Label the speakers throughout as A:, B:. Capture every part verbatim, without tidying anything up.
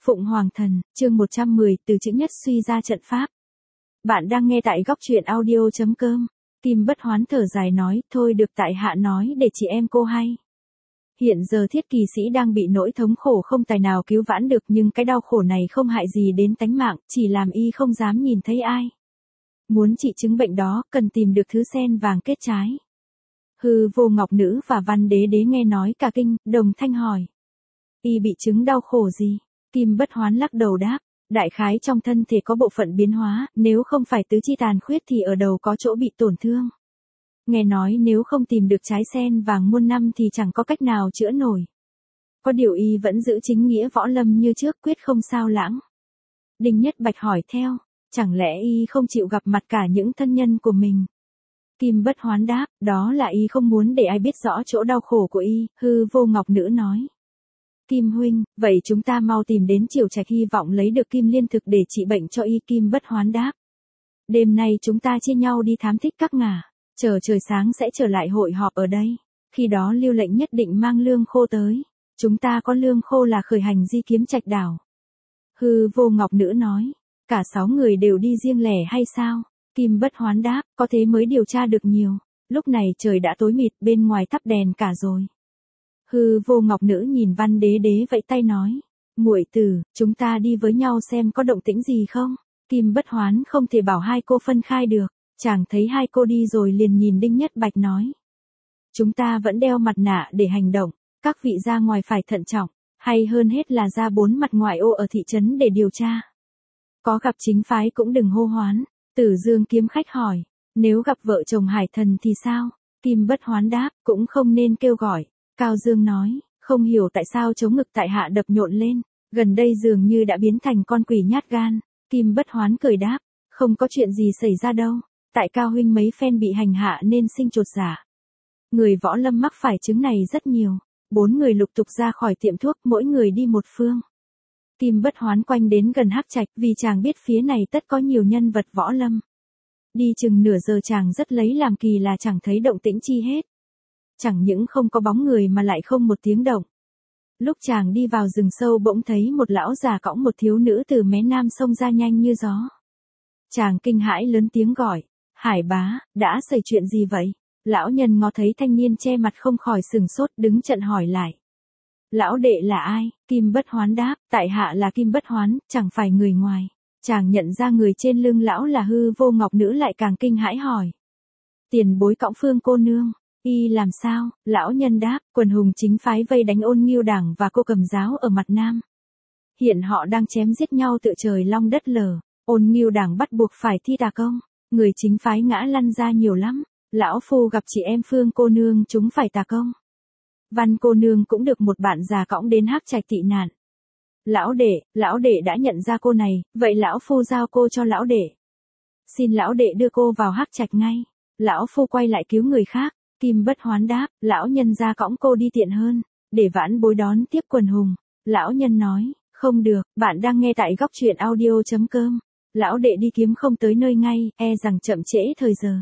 A: Phụng Hoàng Thần, chương một trăm mười, từ chữ nhất suy ra trận pháp. Bạn đang nghe tại góc truyện audio chấm com. Kim Bất Hoán thở dài nói, thôi được tại hạ nói để chị em cô hay. Hiện giờ Thiết Kỳ Sĩ đang bị nỗi thống khổ không tài nào cứu vãn được, nhưng cái đau khổ này không hại gì đến tánh mạng, chỉ làm y không dám nhìn thấy ai. Muốn trị chứng bệnh đó, cần tìm được thứ sen vàng kết trái. Hư Vô Ngọc Nữ và Văn Đế Đế nghe nói cả kinh, đồng thanh hỏi. Y bị chứng đau khổ gì? Kim Bất Hoán lắc đầu đáp, đại khái trong thân thể có bộ phận biến hóa, nếu không phải tứ chi tàn khuyết thì ở đầu có chỗ bị tổn thương. Nghe nói nếu không tìm được trái sen vàng muôn năm thì chẳng có cách nào chữa nổi. Có điều y vẫn giữ chính nghĩa võ lâm như trước, quyết không sao lãng. Đinh Nhất Bạch hỏi theo, chẳng lẽ y không chịu gặp mặt cả những thân nhân của mình? Kim Bất Hoán đáp, đó là y không muốn để ai biết rõ chỗ đau khổ của y. Hư Vô Ngọc Nữ nói. Kim huynh, vậy chúng ta mau tìm đến Triều Trạch hy vọng lấy được kim liên thực để trị bệnh cho y. Kim Bất Hoán đáp. Đêm nay chúng ta chia nhau đi thám thích các ngả, chờ trời sáng sẽ trở lại hội họp ở đây. Khi đó Lưu Lệnh nhất định mang lương khô tới. Chúng ta có lương khô là khởi hành di kiếm Trạch đảo. Hư Vô Ngọc Nữ nói, cả sáu người đều đi riêng lẻ hay sao? Kim Bất Hoán đáp, có thế mới điều tra được nhiều. Lúc này trời đã tối mịt, bên ngoài thắp đèn cả rồi. Hư Vô Ngọc Nữ nhìn Văn Đế Đế vẫy tay nói, muội tử, chúng ta đi với nhau xem có động tĩnh gì không? Kim Bất Hoán không thể bảo hai cô phân khai được, chàng thấy hai cô đi rồi liền nhìn Đinh Nhất Bạch nói. Chúng ta vẫn đeo mặt nạ để hành động, các vị ra ngoài phải thận trọng, hay hơn hết là ra bốn mặt ngoại ô ở thị trấn để điều tra. Có gặp chính phái cũng đừng hô hoán. Tử Dương kiếm khách hỏi, nếu gặp vợ chồng Hải Thần thì sao? Kim Bất Hoán đáp, cũng không nên kêu gọi. Cao Dương nói, không hiểu tại sao chống ngực tại hạ đập nhộn lên, gần đây dường như đã biến thành con quỷ nhát gan. Kim Bất Hoán cười đáp, không có chuyện gì xảy ra đâu, tại Cao huynh mấy phen bị hành hạ nên sinh chột dạ. Người võ lâm mắc phải chứng này rất nhiều. Bốn người lục tục ra khỏi tiệm thuốc, mỗi người đi một phương. Kim Bất Hoán quanh đến gần Hắc Trạch, vì chàng biết phía này tất có nhiều nhân vật võ lâm. Đi chừng nửa giờ chàng rất lấy làm kỳ là chẳng thấy động tĩnh chi hết. Chẳng những không có bóng người mà lại không một tiếng động. Lúc chàng đi vào rừng sâu bỗng thấy một lão già cõng một thiếu nữ từ mé nam sông ra nhanh như gió. Chàng kinh hãi lớn tiếng gọi, Hải bá, đã xảy chuyện gì vậy? Lão nhân ngó thấy thanh niên che mặt không khỏi sừng sốt, đứng chận hỏi lại. Lão đệ là ai? Kim Bất Hoán đáp, tại hạ là Kim Bất Hoán, chẳng phải người ngoài. Chàng nhận ra người trên lưng lão là Hư Vô Ngọc Nữ lại càng kinh hãi hỏi. Tiền bối cõng Phương cô nương, y làm sao? Lão nhân đáp, quần hùng chính phái vây đánh Ôn Ngưu Đảng và cô cầm giáo ở mặt nam. Hiện họ đang chém giết nhau tựa trời long đất lở, Ôn Ngưu Đảng bắt buộc phải thi tà công, người chính phái ngã lăn ra nhiều lắm. Lão phu gặp chị em Phương cô nương chúng phải tà công. Văn cô nương cũng được một bạn già cõng đến Hắc Trạch tị nạn. Lão đệ, lão đệ đã nhận ra cô này, vậy lão phu giao cô cho lão đệ. Xin lão đệ đưa cô vào Hắc Trạch ngay. Lão phu quay lại cứu người khác. Kim Bất Hoán đáp, lão nhân ra cõng cô đi tiện hơn, để vãn bối đón tiếp quần hùng. Lão nhân nói, không được, bạn đang nghe tại góc truyện audio chấm com. Lão đệ đi kiếm không tới nơi ngay, e rằng chậm trễ thời giờ.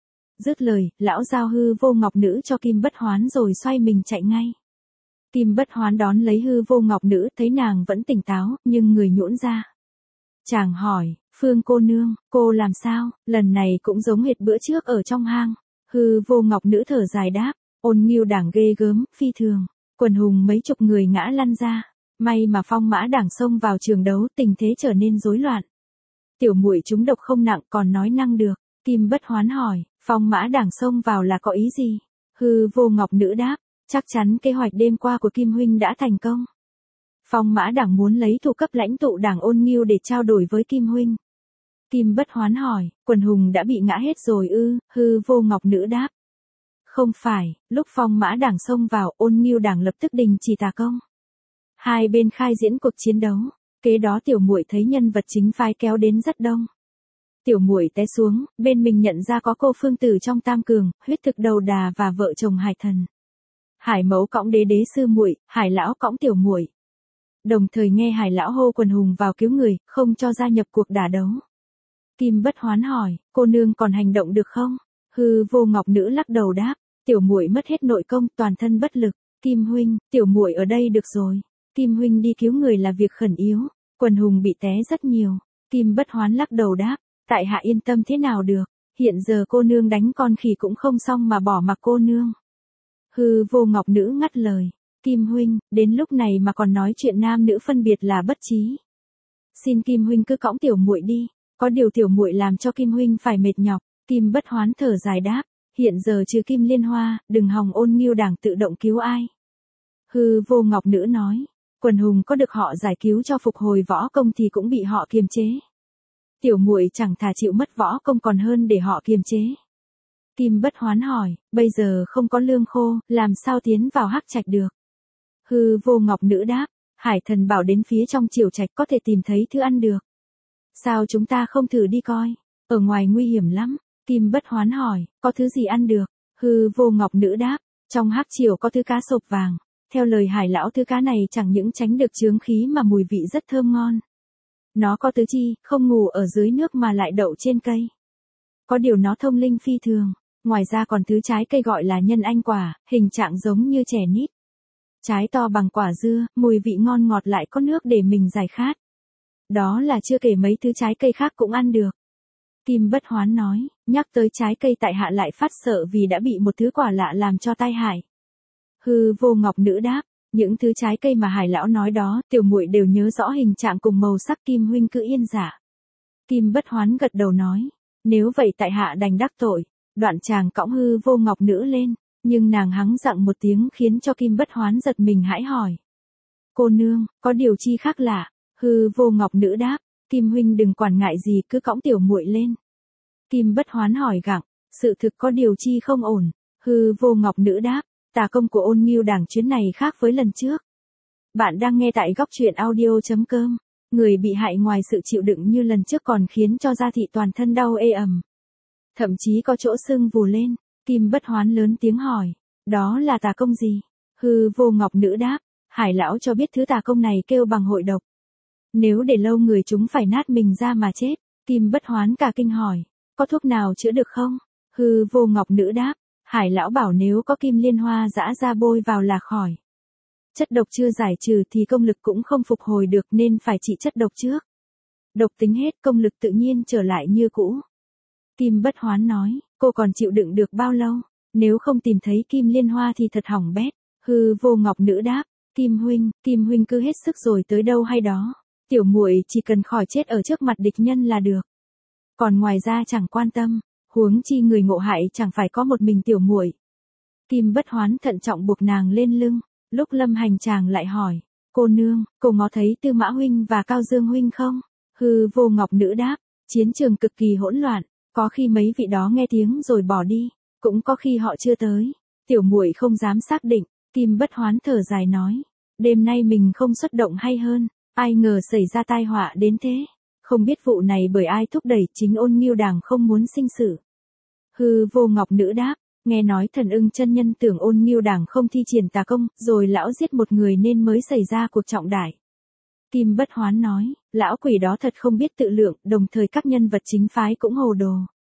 A: Dứt lời, lão giao Hư Vô Ngọc Nữ cho Kim Bất Hoán rồi xoay mình chạy ngay. Kim Bất Hoán đón lấy Hư Vô Ngọc Nữ, thấy nàng vẫn tỉnh táo, nhưng người nhũn ra. Chàng hỏi, Phương cô nương, cô làm sao? Lần này cũng giống hệt bữa trước ở trong hang. Hư Vô Ngọc Nữ thở dài đáp, Ôn Ngưu Đảng ghê gớm, phi thường. Quần hùng mấy chục người ngã lăn ra. May mà Phong Mã Đảng xông vào trường đấu, tình thế trở nên rối loạn. Tiểu muội chúng độc không nặng, còn nói năng được. Kim Bất Hoán hỏi, Phong Mã Đảng xông vào là có ý gì? Hư Vô Ngọc Nữ đáp, chắc chắn kế hoạch đêm qua của Kim huynh đã thành công. Phong Mã Đảng muốn lấy thủ cấp lãnh tụ Đảng Ôn Ngưu để trao đổi với Kim huynh. Kim Bất Hoán hỏi, quần hùng đã bị ngã hết rồi ư? Hư Vô Ngọc Nữ đáp, không phải, lúc Phong Mã Đảng xông vào, Ôn Ngưu Đảng lập tức đình chỉ tà công. Hai bên khai diễn cuộc chiến đấu, kế đó tiểu muội thấy nhân vật chính phái kéo đến rất đông. Tiểu muội té xuống, bên mình nhận ra có cô Phương Tử trong Tam Cường, huyết thực đầu đà và vợ chồng Hải Thần. Hải mẫu cõng đế đế sư muội, Hải lão cõng tiểu muội. Đồng thời nghe Hải lão hô quần hùng vào cứu người, không cho gia nhập cuộc đả đấu. Kim Bất Hoán hỏi, cô nương còn hành động được không? Hư Vô Ngọc Nữ lắc đầu đáp, tiểu muội mất hết nội công, toàn thân bất lực. Kim huynh, tiểu muội ở đây được rồi. Kim huynh đi cứu người là việc khẩn yếu, quần hùng bị té rất nhiều. Kim Bất Hoán lắc đầu đáp, tại hạ yên tâm thế nào được, hiện giờ cô nương đánh con khỉ cũng không xong mà bỏ mặc cô nương. Hư Vô Ngọc Nữ ngắt lời, Kim huynh, đến lúc này mà còn nói chuyện nam nữ phân biệt là bất trí. Xin Kim huynh cứ cõng tiểu muội đi, có điều tiểu muội làm cho Kim huynh phải mệt nhọc. Kim Bất Hoán thở dài đáp, hiện giờ trừ Kim Liên Hoa, đừng hòng Ôn Ngưu Đảng tự động cứu ai. Hư Vô Ngọc Nữ nói, quần hùng có được họ giải cứu cho phục hồi võ công thì cũng bị họ kiềm chế. Tiểu muội chẳng thà chịu mất võ công còn hơn để họ kiềm chế. Kim Bất Hoán hỏi, bây giờ không có lương khô, làm sao tiến vào Hắc Trạch được? Hư Vô Ngọc Nữ đáp, Hải Thần bảo đến phía trong triều trạch có thể tìm thấy thứ ăn được. Sao chúng ta không thử đi coi, ở ngoài nguy hiểm lắm. Kim Bất Hoán hỏi, có thứ gì ăn được? Hư Vô Ngọc Nữ đáp, trong Hắc Triều có thứ cá sộp vàng. Theo lời Hải lão thứ cá này chẳng những tránh được chướng khí mà mùi vị rất thơm ngon. Nó có tứ chi, không ngủ ở dưới nước mà lại đậu trên cây. Có điều nó thông linh phi thường, ngoài ra còn thứ trái cây gọi là nhân anh quả, hình trạng giống như trẻ nít. Trái to bằng quả dưa, mùi vị ngon ngọt lại có nước để mình giải khát. Đó là chưa kể mấy thứ trái cây khác cũng ăn được. Kim Bất Hoán nói, nhắc tới trái cây tại hạ lại phát sợ vì đã bị một thứ quả lạ làm cho tai hại. Hư Vô Ngọc Nữ đáp, những thứ trái cây mà Hải lão nói đó, tiểu muội đều nhớ rõ hình trạng cùng màu sắc. Kim huynh cứ yên dạ. Kim Bất Hoán gật đầu nói, nếu vậy tại hạ đành đắc tội. Đoạn chàng cõng Hư Vô Ngọc Nữ lên, nhưng nàng hắng giọng một tiếng khiến cho Kim Bất Hoán giật mình hãi hỏi. Cô nương, có điều chi khác lạ? Hư Vô Ngọc Nữ đáp, Kim huynh đừng quản ngại gì cứ cõng tiểu muội lên. Kim Bất Hoán hỏi gặng, sự thực có điều chi không ổn? Hư Vô Ngọc Nữ đáp, tà công của Ôn Ngưu Đảng chuyến này khác với lần trước. Bạn đang nghe tại góc truyện audio.com. Người bị hại ngoài sự chịu đựng như lần trước còn khiến cho da thị toàn thân đau ê ẩm. Thậm chí có chỗ sưng vù lên. Kim Bất Hoán lớn tiếng hỏi, đó là tà công gì? Hư Vô Ngọc Nữ đáp, Hải lão cho biết thứ tà công này kêu bằng hội độc. Nếu để lâu người chúng phải nát mình ra mà chết. Kim Bất Hoán cả kinh hỏi, có thuốc nào chữa được không? Hư Vô Ngọc Nữ đáp, Hải lão bảo nếu có kim liên hoa giã ra bôi vào là khỏi. Chất độc chưa giải trừ thì công lực cũng không phục hồi được nên phải trị chất độc trước. Độc tính hết công lực tự nhiên trở lại như cũ. Kim Bất Hoán nói, cô còn chịu đựng được bao lâu? Nếu không tìm thấy kim liên hoa thì thật hỏng bét. Hư Vô Ngọc Nữ đáp, Kim huynh, Kim huynh cứ hết sức rồi tới đâu hay đó. Tiểu muội chỉ cần khỏi chết ở trước mặt địch nhân là được. Còn ngoài ra chẳng quan tâm, huống chi người ngộ hại chẳng phải có một mình tiểu muội. Kim Bất Hoán thận trọng buộc nàng lên lưng, lúc lâm hành chàng lại hỏi, cô nương, cô ngó thấy Tư Mã huynh và Cao Dương huynh không? Hư Vô Ngọc Nữ đáp, chiến trường cực kỳ hỗn loạn, có khi mấy vị đó nghe tiếng rồi bỏ đi, cũng có khi họ chưa tới, tiểu muội không dám xác định. Kim Bất Hoán thở dài nói, đêm nay mình không xuất động hay hơn, ai ngờ xảy ra tai họa đến thế. Không biết vụ này bởi ai thúc đẩy, chính Ôn Ngưu Đảng không muốn sinh sự. Hư Vô Ngọc Nữ đáp, nghe nói Thần Ưng chân nhân tưởng Ôn Ngưu Đảng không thi triển tà công, rồi lão giết một người nên mới xảy ra cuộc trọng đại. Kim Bất Hoán nói, lão quỷ đó thật không biết tự lượng, đồng thời các nhân vật chính phái cũng hồ đồ.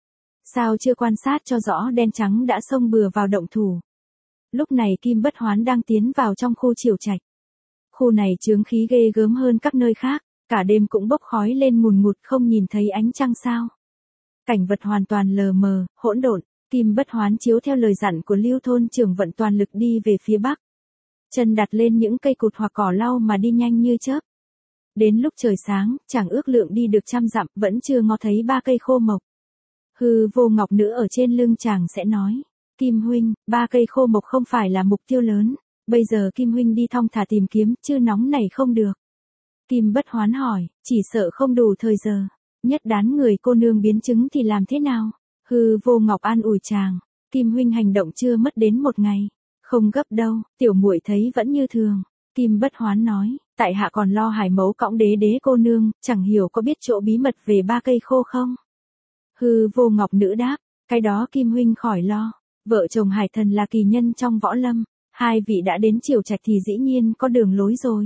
A: Sao chưa quan sát cho rõ đen trắng đã xông bừa vào động thủ. Lúc này Kim Bất Hoán đang tiến vào trong khu triều trạch. Khu này chướng khí ghê gớm hơn các nơi khác, cả đêm cũng bốc khói lên ngùn ngụt không nhìn thấy ánh trăng sao. Cảnh vật hoàn toàn lờ mờ, hỗn độn. Kim Bất Hoán chiếu theo lời dặn của Lưu thôn trưởng vận toàn lực đi về phía bắc. Chân đặt lên những cây cụt hoặc cỏ lau mà đi nhanh như chớp. Đến lúc trời sáng, chàng ước lượng đi được trăm dặm, vẫn chưa ngó thấy ba cây khô mộc. Hư Vô Ngọc Nữ ở trên lưng chàng sẽ nói, Kim huynh, ba cây khô mộc không phải là mục tiêu lớn, bây giờ Kim huynh đi thong thả tìm kiếm, chứ nóng này không được. Kim Bất Hoán hỏi, chỉ sợ không đủ thời giờ, nhất đán người cô nương biến chứng thì làm thế nào? Hư Vô Ngọc an ủi chàng, Kim huynh hành động chưa mất đến một ngày, không gấp đâu, tiểu muội thấy vẫn như thường. Kim Bất Hoán nói, tại hạ còn lo Hải mẫu cõng đế đế cô nương, chẳng hiểu có biết chỗ bí mật về ba cây khô không? Hư Vô Ngọc Nữ đáp, cái đó Kim huynh khỏi lo, vợ chồng Hải thần là kỳ nhân trong võ lâm, hai vị đã đến triều trạch thì dĩ nhiên có đường lối rồi.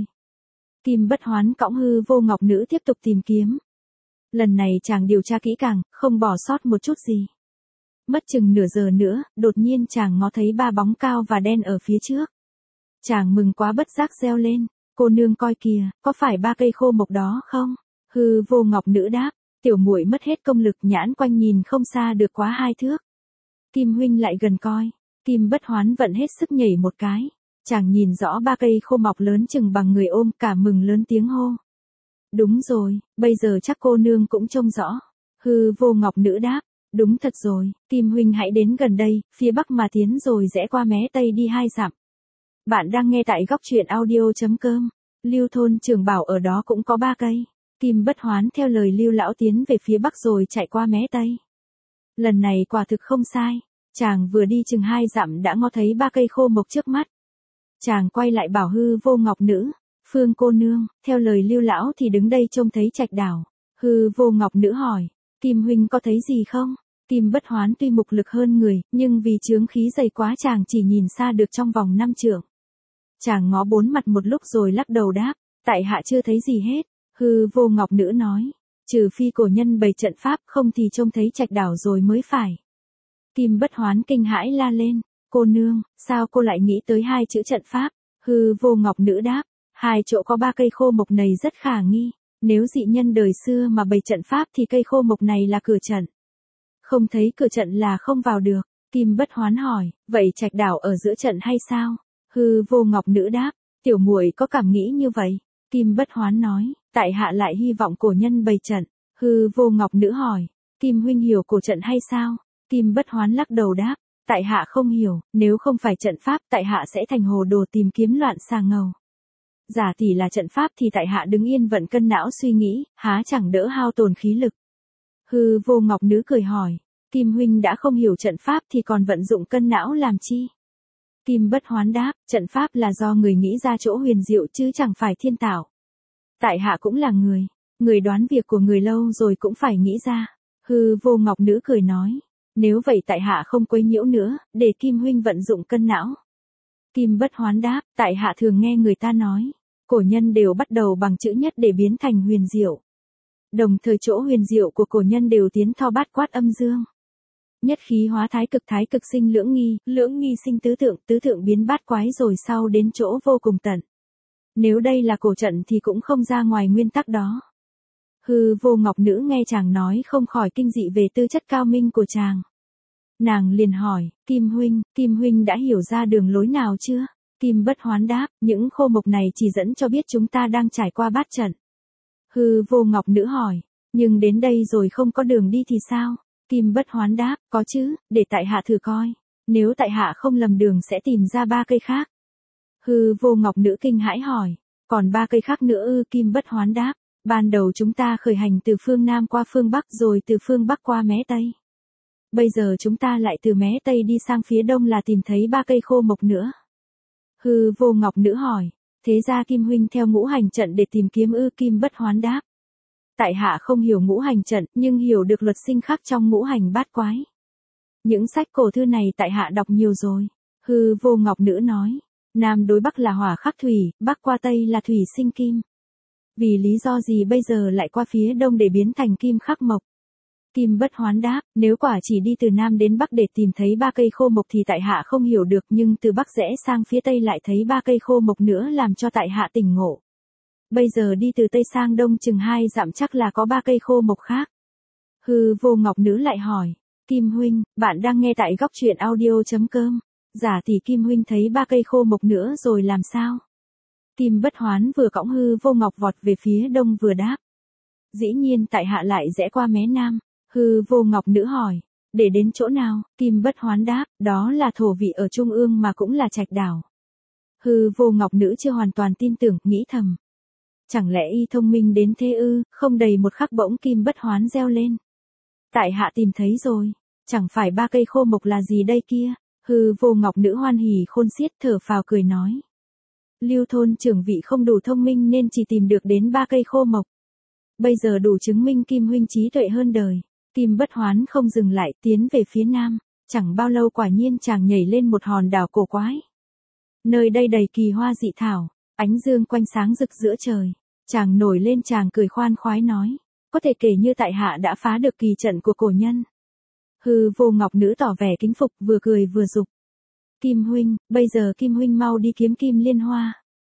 A: Kim Bất Hoán cõng Hư Vô Ngọc Nữ tiếp tục tìm kiếm. Lần này chàng điều tra kỹ càng, không bỏ sót một chút gì. Mất chừng nửa giờ nữa, đột nhiên chàng ngó thấy ba bóng cao và đen ở phía trước. Chàng mừng quá bất giác reo lên, Cô nương coi kìa, có phải ba cây khô mộc đó không? Hư Vô Ngọc Nữ đáp, tiểu muội mất hết công lực, nhãn quanh nhìn không xa được quá hai thước. Kim huynh lại gần coi. Kim Bất Hoán vận hết sức nhảy một cái. Chàng nhìn rõ ba cây khô mọc lớn chừng bằng người ôm, cả mừng lớn tiếng hô. Đúng rồi, bây giờ chắc cô nương cũng trông rõ. Hư Vô Ngọc Nữ đáp, đúng thật rồi, Kim huynh hãy đến gần đây, phía bắc mà tiến rồi rẽ qua mé tây đi hai dặm. Bạn đang nghe tại góc truyện audio.com. Lưu thôn Trường bảo ở đó cũng có ba cây. Kim Bất Hoán theo lời Lưu lão tiến về phía bắc rồi chạy qua mé tây. Lần này quả thực không sai, chàng vừa đi chừng hai dặm đã ngó thấy ba cây khô mộc trước mắt. Chàng quay lại bảo Hư Vô Ngọc Nữ, Phương cô nương, theo lời Lưu lão thì đứng đây trông thấy trạch đảo. Hư Vô Ngọc Nữ hỏi, Kim huynh có thấy gì không? Kim Bất Hoán tuy mục lực hơn người, nhưng vì chướng khí dày quá chàng chỉ nhìn xa được trong vòng năm trượng. Chàng ngó bốn mặt một lúc rồi lắc đầu đáp, tại hạ chưa thấy gì hết. Hư Vô Ngọc Nữ nói, trừ phi cổ nhân bày trận pháp, không thì trông thấy trạch đảo rồi mới phải. Kim Bất Hoán kinh hãi la lên, cô nương, sao cô lại nghĩ tới hai chữ trận pháp? Hư Vô Ngọc Nữ đáp, hai chỗ có ba cây khô mộc này rất khả nghi, nếu dị nhân đời xưa mà bày trận pháp thì cây khô mộc này là cửa trận. Không thấy cửa trận là không vào được. Kim Bất Hoán hỏi, vậy trạch đảo ở giữa trận hay sao? Hư Vô Ngọc Nữ đáp, tiểu muội có cảm nghĩ như vậy. Kim Bất Hoán nói, tại hạ lại hy vọng cổ nhân bày trận. Hư Vô Ngọc Nữ hỏi, Kim huynh hiểu cổ trận hay sao? Kim Bất Hoán lắc đầu đáp, tại hạ không hiểu, nếu không phải trận pháp tại hạ sẽ thành hồ đồ tìm kiếm loạn xà ngầu. Giả tỷ là trận pháp thì tại hạ đứng yên vận cân não suy nghĩ, há chẳng đỡ hao tổn khí lực. Hư Vô Ngọc Nữ cười hỏi, Kim huynh đã không hiểu trận pháp thì còn vận dụng cân não làm chi? Kim Bất Hoán đáp, trận pháp là do người nghĩ ra chỗ huyền diệu chứ chẳng phải thiên tạo. Tại hạ cũng là người, người đoán việc của người lâu rồi cũng phải nghĩ ra. Hư Vô Ngọc Nữ cười nói, nếu vậy tại hạ không quấy nhiễu nữa, để Kim huynh vận dụng cân não. Kim Bất Hoán đáp, tại hạ thường nghe người ta nói, cổ nhân đều bắt đầu bằng chữ nhất để biến thành huyền diệu. Đồng thời chỗ huyền diệu của cổ nhân đều tiến thao bát quát âm dương. Nhất khí hóa thái cực, thái cực sinh lưỡng nghi, lưỡng nghi sinh tứ thượng, tứ thượng biến bát quái rồi sau đến chỗ vô cùng tận. Nếu đây là cổ trận thì cũng không ra ngoài nguyên tắc đó. Hư Vô Ngọc Nữ nghe chàng nói không khỏi kinh dị về tư chất cao minh của chàng. Nàng liền hỏi, Kim huynh, Kim huynh đã hiểu ra đường lối nào chưa? Kim Bất Hoán đáp, những khô mộc này chỉ dẫn cho biết chúng ta đang trải qua bát trận. Hư Vô Ngọc Nữ hỏi, nhưng đến đây rồi không có đường đi thì sao? Kim Bất Hoán đáp, có chứ, để tại hạ thử coi. Nếu tại hạ không lầm đường sẽ tìm ra ba cây khác. Hư Vô Ngọc Nữ kinh hãi hỏi, còn ba cây khác nữa ư? Kim Bất Hoán đáp, ban đầu chúng ta khởi hành từ phương Nam qua phương Bắc rồi từ phương Bắc qua mé Tây. Bây giờ chúng ta lại từ mé Tây đi sang phía Đông là tìm thấy ba cây khô mộc nữa. Hư Vô Ngọc Nữ hỏi, thế ra Kim huynh theo ngũ hành trận để tìm kiếm ư? Kim Bất Hoán đáp, tại hạ không hiểu ngũ hành trận, nhưng hiểu được luật sinh khắc trong ngũ hành bát quái. Những sách cổ thư này tại hạ đọc nhiều rồi. Hư Vô Ngọc Nữ nói, Nam đối Bắc là hỏa khắc thủy, Bắc qua Tây là thủy sinh kim. Vì lý do gì bây giờ lại qua phía Đông để biến thành kim khắc mộc? Kim Bất Hoán đáp, nếu quả chỉ đi từ Nam đến Bắc để tìm thấy ba cây khô mộc thì tại hạ không hiểu được, nhưng từ Bắc rẽ sang phía Tây lại thấy ba cây khô mộc nữa làm cho tại hạ tỉnh ngộ. Bây giờ đi từ Tây sang Đông chừng hai dặm chắc là có ba cây khô mộc khác. Hư Vô Ngọc Nữ lại hỏi, Kim huynh, bạn đang nghe tại góc truyện audio.com. Giả tỷ Kim huynh thấy ba cây khô mộc nữa rồi làm sao? Kim Bất Hoán vừa cõng Hư Vô Ngọc vọt về phía Đông vừa đáp, dĩ nhiên tại hạ lại rẽ qua mé Nam. Hư Vô Ngọc Nữ hỏi, để đến chỗ nào? Kim Bất Hoán đáp, đó là thổ vị ở trung ương mà cũng là trạch đảo. Hư Vô Ngọc Nữ chưa hoàn toàn tin tưởng, nghĩ thầm, chẳng lẽ y thông minh đến thế ư? Không đầy một khắc bỗng Kim Bất Hoán reo lên, tại hạ tìm thấy rồi, chẳng phải ba cây khô mộc là gì đây kia? Hư Vô Ngọc Nữ hoan hỉ khôn xiết, thở phào cười nói, Lưu thôn trưởng vị không đủ thông minh nên chỉ tìm được đến ba cây khô mộc. Bây giờ đủ chứng minh Kim huynh trí tuệ hơn đời. Kim Bất Hoán không dừng lại, tiến về phía Nam. Chẳng bao lâu quả nhiên chàng nhảy lên một hòn đảo cổ quái. Nơi đây đầy kỳ hoa dị thảo, ánh dương quanh sáng rực giữa trời. Chàng nổi lên, chàng cười khoan khoái nói, có thể kể như tại hạ đã phá được kỳ trận của cổ nhân. Hư Vô Ngọc Nữ tỏ vẻ kính phục, vừa cười vừa dục, Kim huynh, bây giờ Kim huynh mau đi kiếm kim liên hoa.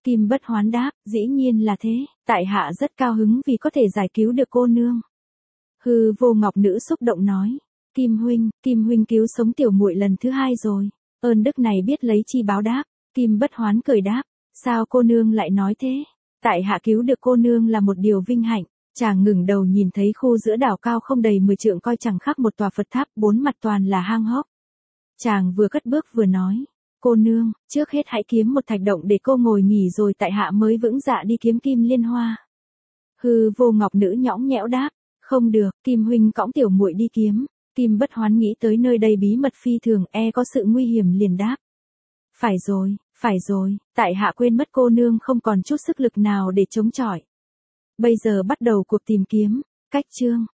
A: Kim Bất Hoán đáp, dĩ nhiên là thế, tại hạ rất cao hứng vì có thể giải cứu được cô nương. Hư Vô Ngọc Nữ xúc động nói, Kim huynh, Kim huynh cứu sống tiểu muội lần thứ hai rồi, ơn đức này biết lấy chi báo đáp. Kim Bất Hoán cười đáp, sao cô nương lại nói thế? Tại hạ cứu được cô nương là một điều vinh hạnh. Chàng ngừng đầu nhìn thấy khu giữa đảo cao không đầy mười trượng coi chẳng khác một tòa Phật tháp, bốn mặt toàn là hang hốc. Chàng vừa cất bước vừa nói, cô nương, trước hết hãy kiếm một thạch động để cô ngồi nghỉ rồi tại hạ mới vững dạ đi kiếm kim liên hoa. Hư Vô Ngọc Nữ nhõng nhẽo đáp, không được, Kim huynh cõng tiểu muội đi kiếm. Kim Bất Hoán nghĩ tới nơi đây bí mật phi thường, e có sự nguy hiểm liền đáp. Phải rồi, phải rồi, tại hạ quên mất cô nương không còn chút sức lực nào để chống chọi. Bây giờ bắt đầu cuộc tìm kiếm. Cách chương